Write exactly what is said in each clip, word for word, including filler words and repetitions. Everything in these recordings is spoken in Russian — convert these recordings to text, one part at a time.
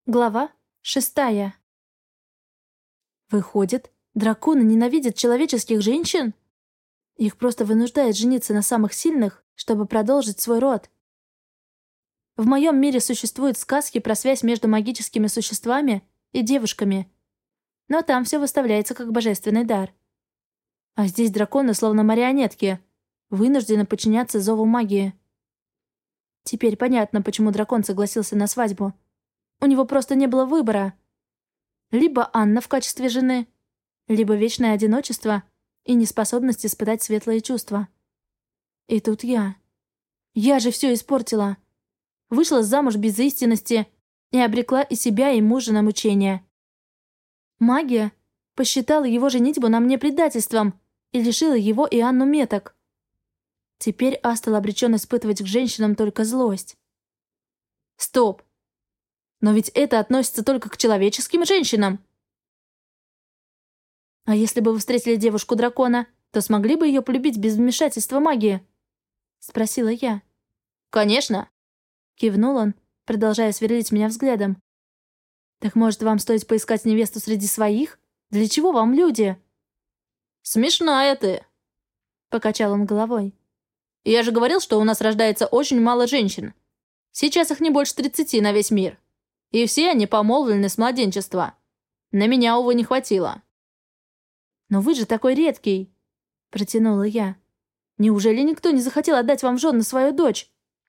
Глава шестая. Выходит, драконы ненавидят человеческих женщин? Их просто вынуждают жениться на самых сильных, чтобы продолжить свой род. В моем мире существуют сказки про связь между магическими существами и девушками. Но там все выставляется как божественный дар. А здесь драконы словно марионетки, вынуждены подчиняться зову магии. Теперь понятно, почему дракон согласился на свадьбу. У него просто не было выбора. Либо Анна в качестве жены, либо вечное одиночество и неспособность испытать светлые чувства. И тут я. Я же все испортила. Вышла замуж без истинности и обрекла и себя, и мужа на мучения. Магия посчитала его женитьбу на мне предательством и лишила его и Анну меток. Теперь Астел обречен испытывать к женщинам только злость. Стоп! Но ведь это относится только к человеческим женщинам. А если бы вы встретили девушку-дракона, то смогли бы ее полюбить без вмешательства магии? Спросила я. Конечно. Кивнул он, продолжая сверлить меня взглядом. Так может, вам стоит поискать невесту среди своих? Для чего вам люди? Смешная ты. Покачал он головой. Я же говорил, что у нас рождается очень мало женщин. Сейчас их не больше тридцати на весь мир. И все они помолвлены с младенчества. На меня, увы, не хватило. «Но вы же такой редкий!» — протянула я. «Неужели никто не захотел отдать вам в жены свою дочь?»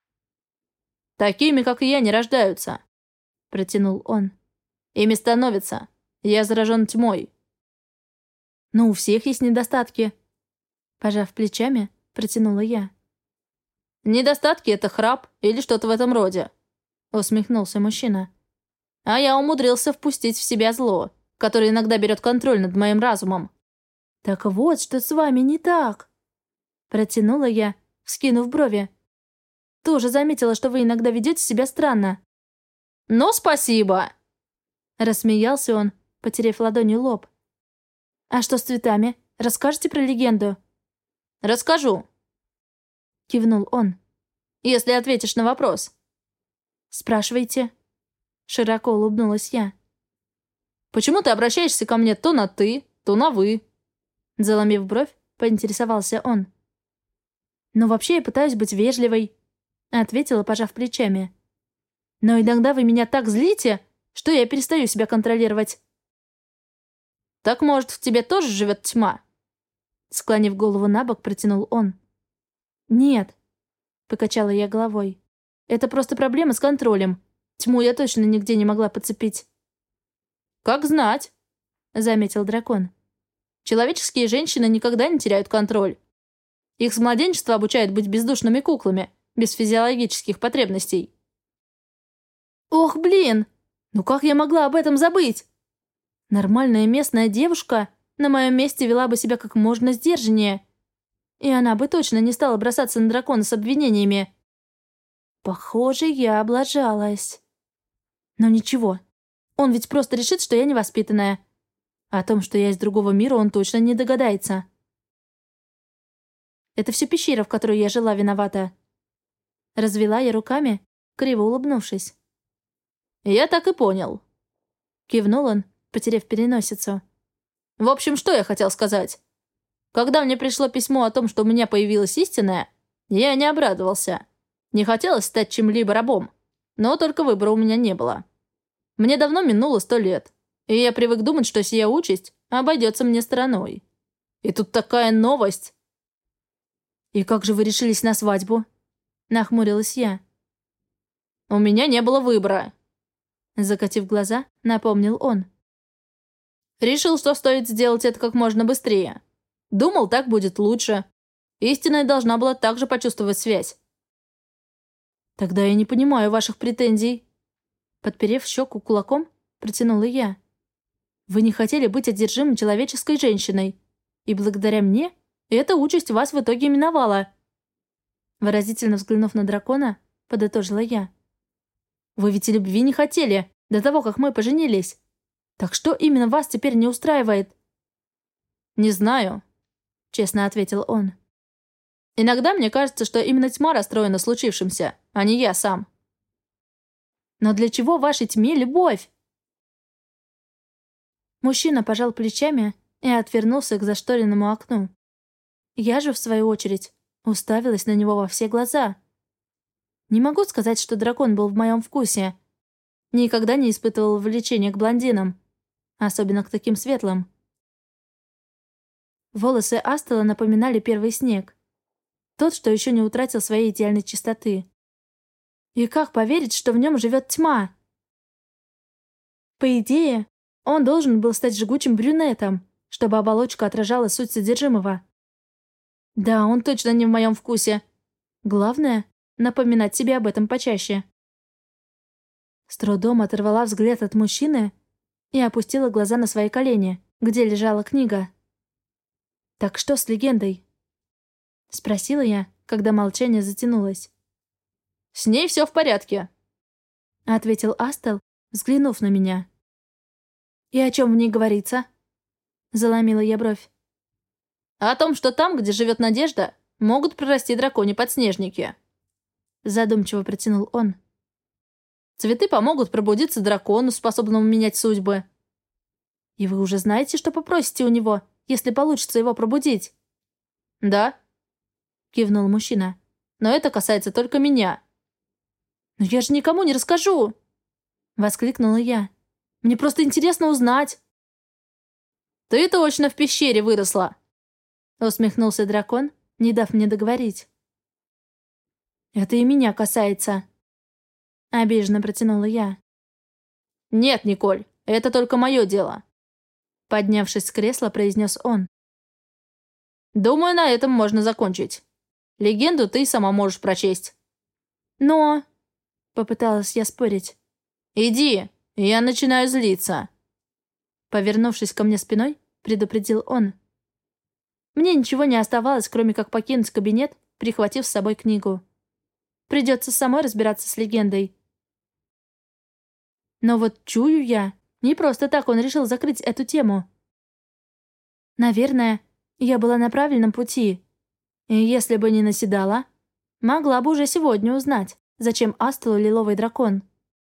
«Такими, как и я, не рождаются», — протянул он. «Ими становятся. Я заражен тьмой». «Но у всех есть недостатки», — пожав плечами, протянула я. «Недостатки — это храп или что-то в этом роде», — усмехнулся мужчина. А я умудрился впустить в себя зло, которое иногда берет контроль над моим разумом. «Так вот, что с вами не так!» Протянула я, вскинув брови. «Тоже заметила, что вы иногда ведете себя странно». «Ну, спасибо!» Рассмеялся он, потеряв ладонью лоб. «А что с цветами? Расскажете про легенду?» «Расскажу», — кивнул он. «Если ответишь на вопрос». «Спрашивайте». Широко улыбнулась я. «Почему ты обращаешься ко мне то на «ты», то на «вы»?» Заломив бровь, поинтересовался он. «Ну, вообще я пытаюсь быть вежливой», — ответила, пожав плечами. «Но иногда вы меня так злите, что я перестаю себя контролировать». «Так, может, в тебе тоже живет тьма?» Склонив голову на бок, протянул он. «Нет», — покачала я головой. «Это просто проблема с контролем. Тьму я точно нигде не могла подцепить». «Как знать», — заметил дракон. «Человеческие женщины никогда не теряют контроль. Их с младенчества обучают быть бездушными куклами, без физиологических потребностей». «Ох, блин! Ну как я могла об этом забыть? Нормальная местная девушка на моем месте вела бы себя как можно сдержаннее, и она бы точно не стала бросаться на дракона с обвинениями. Похоже, я облажалась. Но ничего, он ведь просто решит, что я невоспитанная. О том, что я из другого мира, он точно не догадается. Это все пещера, в которой я жила, виновата. Развела я руками, криво улыбнувшись. «Я так и понял», — кивнул он, потеряв переносицу. «В общем, что я хотел сказать? Когда мне пришло письмо о том, что у меня появилась истинная, я не обрадовался. Не хотелось стать чем-либо рабом, но только выбора у меня не было. Мне давно минуло сто лет, и я привык думать, что сия участь обойдется мне стороной. И тут такая новость!» «И как же вы решились на свадьбу?» — нахмурилась я. «У меня не было выбора», — закатив глаза, напомнил он. «Решил, что стоит сделать это как можно быстрее. Думал, так будет лучше. Истинная должна была также почувствовать связь». «Тогда я не понимаю ваших претензий». Подперев щеку кулаком, протянула я. «Вы не хотели быть одержимым человеческой женщиной, и благодаря мне эта участь вас в итоге миновала». Выразительно взглянув на дракона, подытожила я. «Вы ведь и любви не хотели до того, как мы поженились. Так что именно вас теперь не устраивает?» «Не знаю», — честно ответил он. «Иногда мне кажется, что именно тьма расстроена случившимся, а не я сам». Но для чего вашей тьме любовь?» Мужчина пожал плечами и отвернулся к зашторенному окну. Я же, в свою очередь, уставилась на него во все глаза. Не могу сказать, что дракон был в моем вкусе. Никогда не испытывал влечения к блондинам, особенно к таким светлым. Волосы Астела напоминали первый снег. Тот, что еще не утратил своей идеальной чистоты. И как поверить, что в нем живет тьма? По идее, он должен был стать жгучим брюнетом, чтобы оболочка отражала суть содержимого. Да, он точно не в моем вкусе. Главное — напоминать себе об этом почаще. С трудом оторвала взгляд от мужчины и опустила глаза на свои колени, где лежала книга. «Так что с легендой?» — спросила я, когда молчание затянулось. «С ней все в порядке», — ответил Астел, взглянув на меня. «И о чем в ней говорится?» — заломила я бровь. «О том, что там, где живет Надежда, могут прорасти дракони-подснежники», — задумчиво протянул он. «Цветы помогут пробудиться дракону, способному менять судьбы. И вы уже знаете, что попросите у него, если получится его пробудить?» «Да», — кивнул мужчина. «Но это касается только меня». «Но я же никому не расскажу!» — воскликнула я. «Мне просто интересно узнать». «Ты точно в пещере выросла!» — усмехнулся дракон, не дав мне договорить. «Это и меня касается», — обиженно протянула я. «Нет, Николь, это только мое дело», — поднявшись с кресла, произнес он. «Думаю, на этом можно закончить. Легенду ты сама можешь прочесть». «Но...» — попыталась я спорить. «Иди, я начинаю злиться». Повернувшись ко мне спиной, предупредил он. Мне ничего не оставалось, кроме как покинуть кабинет, прихватив с собой книгу. Придется самой разбираться с легендой. Но вот чую я, не просто так он решил закрыть эту тему. Наверное, я была на правильном пути. И если бы не наседала, могла бы уже сегодня узнать, зачем Астелу лиловый дракон.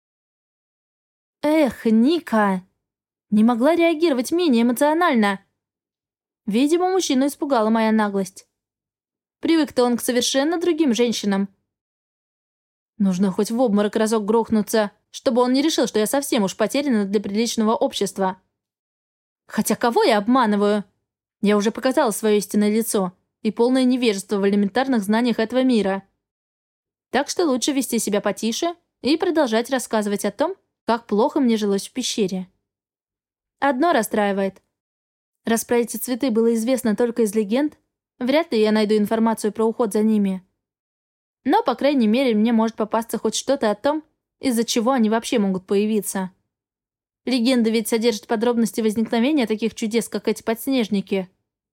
Эх, Ника! Не могла реагировать менее эмоционально. Видимо, мужчину испугала моя наглость. Привык-то он к совершенно другим женщинам. Нужно хоть в обморок разок грохнуться, чтобы он не решил, что я совсем уж потеряна для приличного общества. Хотя кого я обманываю? Я уже показала свое истинное лицо и полное невежество в элементарных знаниях этого мира. Так что лучше вести себя потише и продолжать рассказывать о том, как плохо мне жилось в пещере. Одно расстраивает. Раз про эти цветы было известно только из легенд, вряд ли я найду информацию про уход за ними. Но, по крайней мере, мне может попасться хоть что-то о том, из-за чего они вообще могут появиться. Легенда ведь содержит подробности возникновения таких чудес, как эти подснежники.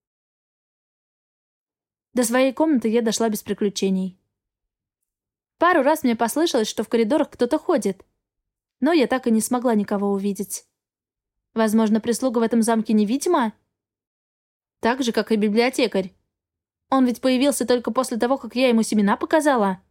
До своей комнаты я дошла без приключений. Пару раз мне послышалось, что в коридорах кто-то ходит, но я так и не смогла никого увидеть. Возможно, прислуга в этом замке невидима? Так же, как и библиотекарь. Он ведь появился только после того, как я ему семена показала.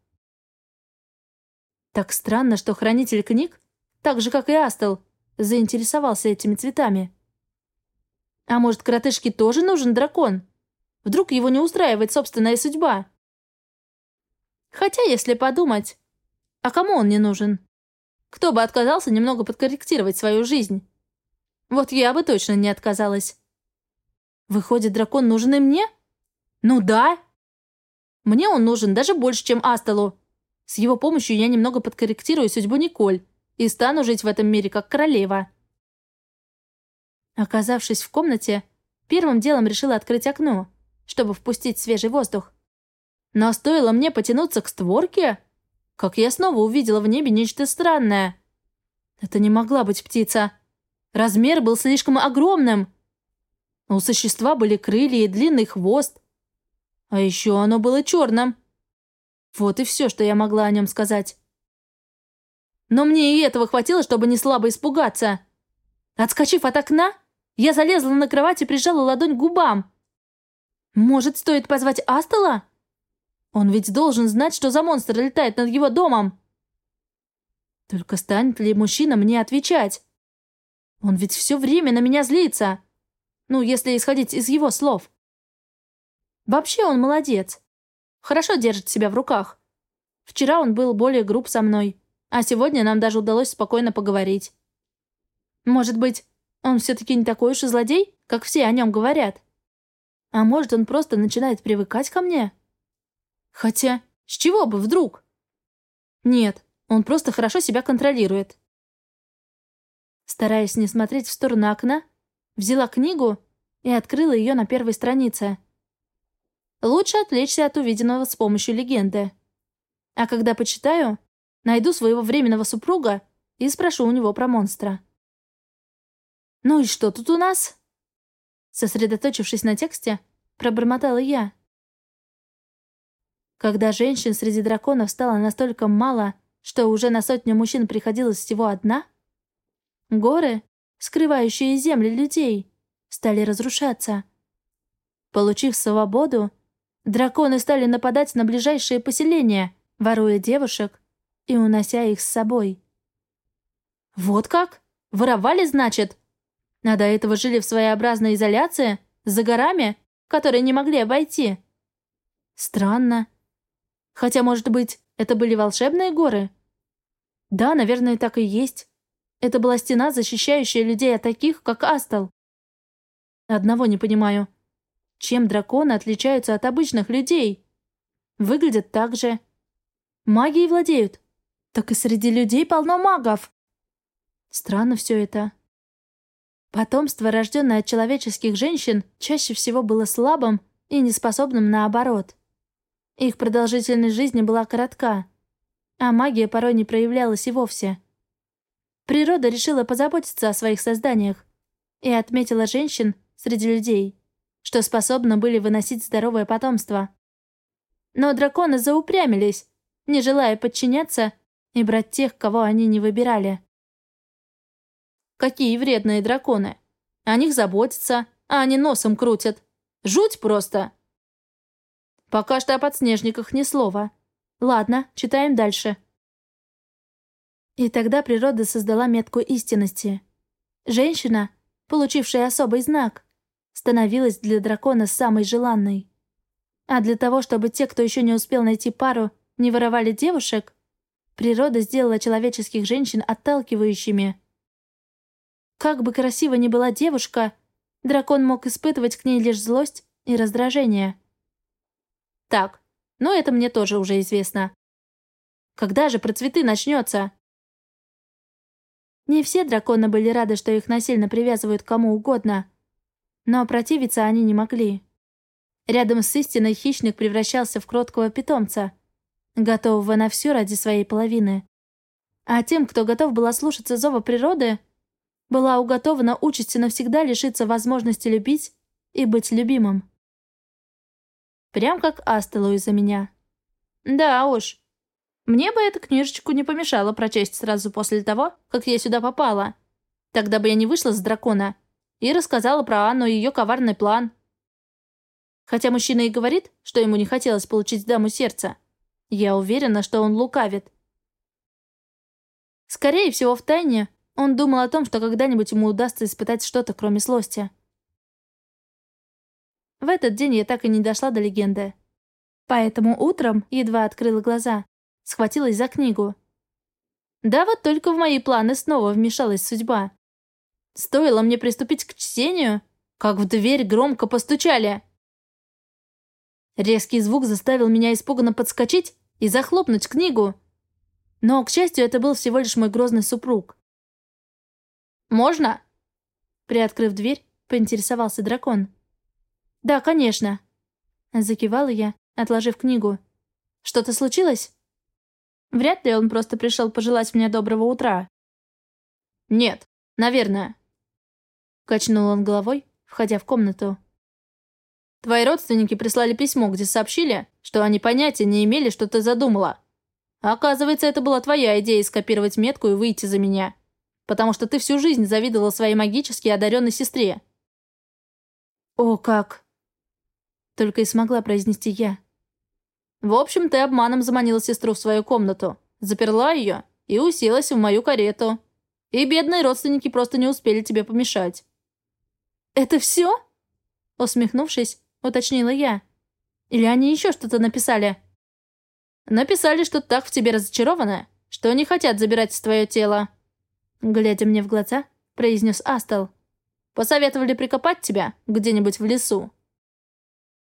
Так странно, что хранитель книг, так же, как и Астел, заинтересовался этими цветами. А может, коротышке тоже нужен дракон? Вдруг его не устраивает собственная судьба? Хотя, если подумать, а кому он не нужен? Кто бы отказался немного подкорректировать свою жизнь? Вот я бы точно не отказалась. Выходит, дракон нужен и мне? Ну да. Мне он нужен даже больше, чем Астелу. С его помощью я немного подкорректирую судьбу Николь и стану жить в этом мире как королева. Оказавшись в комнате, первым делом решила открыть окно, чтобы впустить свежий воздух. Но стоило мне потянуться к створке, как я снова увидела в небе нечто странное. Это не могла быть птица. Размер был слишком огромным. У существа были крылья и длинный хвост. А еще оно было черным. Вот и все, что я могла о нем сказать. Но мне и этого хватило, чтобы не слабо испугаться. Отскочив от окна, я залезла на кровать и прижала ладонь к губам. Может, стоит позвать Астела? Он ведь должен знать, что за монстр летает над его домом. Только станет ли мужчина мне отвечать? Он ведь все время на меня злится. Ну, если исходить из его слов. Вообще он молодец. Хорошо держит себя в руках. Вчера он был более груб со мной, а сегодня нам даже удалось спокойно поговорить. Может быть, он все-таки не такой уж и злодей, как все о нем говорят? А может, он просто начинает привыкать ко мне? Хотя, с чего бы вдруг? Нет, он просто хорошо себя контролирует. Стараясь не смотреть в сторону окна, взяла книгу и открыла ее на первой странице. Лучше отвлечься от увиденного с помощью легенды. А когда почитаю, найду своего временного супруга и спрошу у него про монстра. «Ну и что тут у нас?» Сосредоточившись на тексте, пробормотала я. Когда женщин среди драконов стало настолько мало, что уже на сотню мужчин приходилось всего одна, горы, скрывающие земли людей, стали разрушаться. Получив свободу, драконы стали нападать на ближайшие поселения, воруя девушек и унося их с собой. Вот как? Воровали, значит? А до этого жили в своеобразной изоляции, за горами, которые не могли обойти. Странно. Хотя, может быть, это были волшебные горы? Да, наверное, так и есть. Это была стена, защищающая людей от таких, как Астал. Одного не понимаю. Чем драконы отличаются от обычных людей? Выглядят так же. Магией владеют. Так и среди людей полно магов. Странно все это. Потомство, рожденное от человеческих женщин, чаще всего было слабым и неспособным наоборот. Их продолжительность жизни была коротка, а магия порой не проявлялась и вовсе. Природа решила позаботиться о своих созданиях и отметила женщин среди людей, что способны были выносить здоровое потомство. Но драконы заупрямились, не желая подчиняться и брать тех, кого они не выбирали. Какие вредные драконы! О них заботятся, а они носом крутят. Жуть просто! Пока что о подснежниках ни слова. Ладно, читаем дальше. И тогда природа создала метку истинности. Женщина, получившая особый знак, становилась для дракона самой желанной. А для того, чтобы те, кто еще не успел найти пару, не воровали девушек, природа сделала человеческих женщин отталкивающими. Как бы красива ни была девушка, дракон мог испытывать к ней лишь злость и раздражение. Так, ну это мне тоже уже известно. Когда же про цветы начнется? Не все драконы были рады, что их насильно привязывают к кому угодно, но противиться они не могли. Рядом с истиной хищник превращался в кроткого питомца, готового на все ради своей половины. А тем, кто готов был ослушаться зова природы, была уготована участь навсегда лишиться возможности любить и быть любимым. Прям как Астелу из-за меня. Да уж. Мне бы эту книжечку не помешало прочесть сразу после того, как я сюда попала. Тогда бы я не вышла с дракона и рассказала про Анну и ее коварный план. Хотя мужчина и говорит, что ему не хотелось получить даму сердца, я уверена, что он лукавит. Скорее всего, втайне он думал о том, что когда-нибудь ему удастся испытать что-то, кроме злости. В этот день я так и не дошла до легенды. Поэтому утром едва открыла глаза, схватилась за книгу. Да вот только в мои планы снова вмешалась судьба. Стоило мне приступить к чтению, как в дверь громко постучали. Резкий звук заставил меня испуганно подскочить и захлопнуть книгу. Но, к счастью, это был всего лишь мой грозный супруг. «Можно?» Приоткрыв дверь, поинтересовался дракон. «Да, конечно», — закивала я, отложив книгу. «Что-то случилось?» Вряд ли он просто пришел пожелать мне доброго утра. «Нет, наверное», — качнул он головой, входя в комнату. «Твои родственники прислали письмо, где сообщили, что они понятия не имели, что ты задумала. Оказывается, это была твоя идея скопировать метку и выйти за меня, потому что ты всю жизнь завидовала своей магически одаренной сестре». «О, как!» Только и смогла произнести я. «В общем, ты обманом заманила сестру в свою комнату, заперла ее и уселась в мою карету. И бедные родственники просто не успели тебе помешать». «Это все?» Усмехнувшись, уточнила я. «Или они еще что-то написали?» «Написали, что так в тебе разочарованы, что не хотят забирать твое тело», глядя мне в глаза, произнес Астел. «Посоветовали прикопать тебя где-нибудь в лесу,